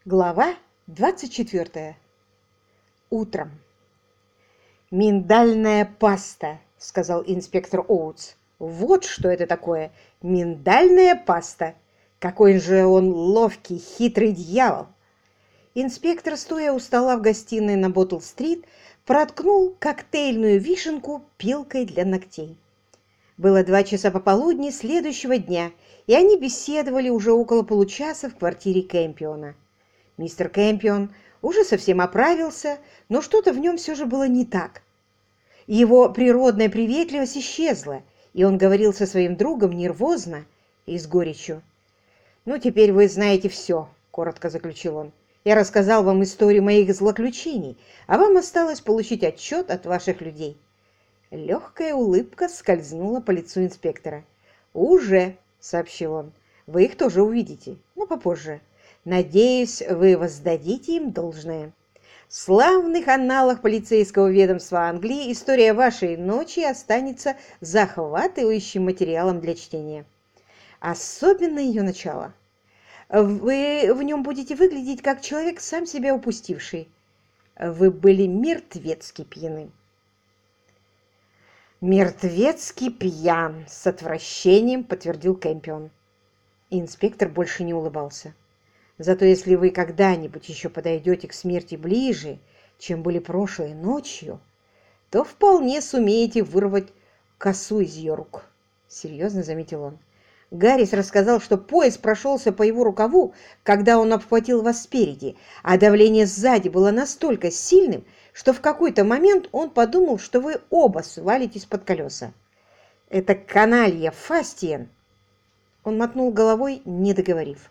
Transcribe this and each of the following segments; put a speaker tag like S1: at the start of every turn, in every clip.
S1: Глава 24. Утром. «Миндальная паста», — сказал инспектор Оутс. «Вот что это такое! Миндальная паста! Какой же он ловкий, хитрый дьявол!» Инспектор, стоя у стола в гостиной на Боттл-стрит, проткнул коктейльную вишенку пилкой для ногтей. Было 2 часа пополудни следующего дня, и они беседовали уже около получаса в квартире Кэмпиона. Мистер Кэмпион уже совсем оправился, но что-то в нем все же было не так. Его природная приветливость исчезла, и он говорил со своим другом нервозно и с горечью. «Ну, теперь вы знаете все», — коротко заключил он. «Я рассказал вам историю моих злоключений, а вам осталось получить отчет от ваших людей». Легкая улыбка скользнула по лицу инспектора. «Уже», — сообщил он, — «вы их тоже увидите, но попозже. Надеюсь, вы воздадите им должное. В славных анналах полицейского ведомства Англии история вашей ночи останется захватывающим материалом для чтения. Особенно ее начало. Вы в нем будете выглядеть как человек, сам себя упустивший. Вы были мертвецки пьяны». «Мертвецки пьян», — с отвращением подтвердил Кэмпион. Инспектор больше не улыбался. «Зато если вы когда-нибудь еще подойдете к смерти ближе, чем были прошлой ночью, то вполне сумеете вырвать косу из ее рук», — серьезно заметил он. «Гаррис рассказал, что поезд прошелся по его рукаву, когда он обхватил вас спереди, а давление сзади было настолько сильным, что в какой-то момент он подумал, что вы оба свалитесь под колеса. Это каналья Фастиен!» Он мотнул головой, не договорив.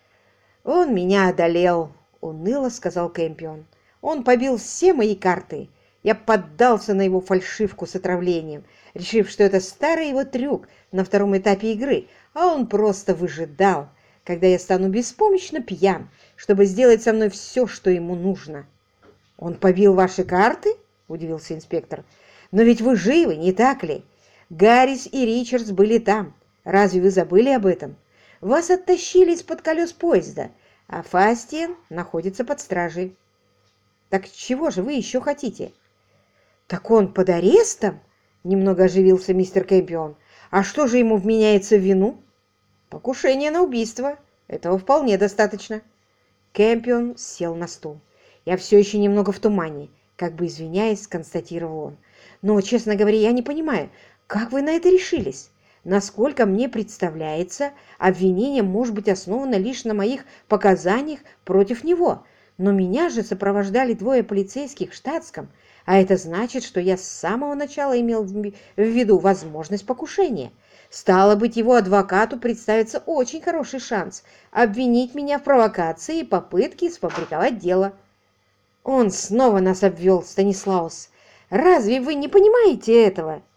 S1: «Он меня одолел», — уныло сказал Кэмпион. «Он побил все мои карты. Я поддался на его фальшивку с отравлением, решив, что это старый его трюк на втором этапе игры, а он просто выжидал, когда я стану беспомощно пьян, чтобы сделать со мной все, что ему нужно». «Он побил ваши карты?» — удивился инспектор. «Но ведь вы живы, не так ли? Гаррис и Ричардс были там. Разве вы забыли об этом? Вас оттащили из-под колес поезда, а Фастиен находится под стражей. Так чего же вы еще хотите?» «Так он под арестом?» — немного оживился мистер Кэмпион. «А что же ему вменяется в вину?» «Покушение на убийство. Этого вполне достаточно». Кэмпион сел на стул. «Я все еще немного в тумане», — как бы извиняясь, констатировал он. «Но, честно говоря, я не понимаю, как вы на это решились? Насколько мне представляется, обвинение может быть основано лишь на моих показаниях против него. Но меня же сопровождали 2 полицейских в штатском, а это значит, что я с самого начала имел в виду возможность покушения. Стало быть, его адвокату представится очень хороший шанс обвинить меня в провокации и попытке сфабриковать дело». «Он снова нас обвел, Станислаус. Разве вы не понимаете этого?»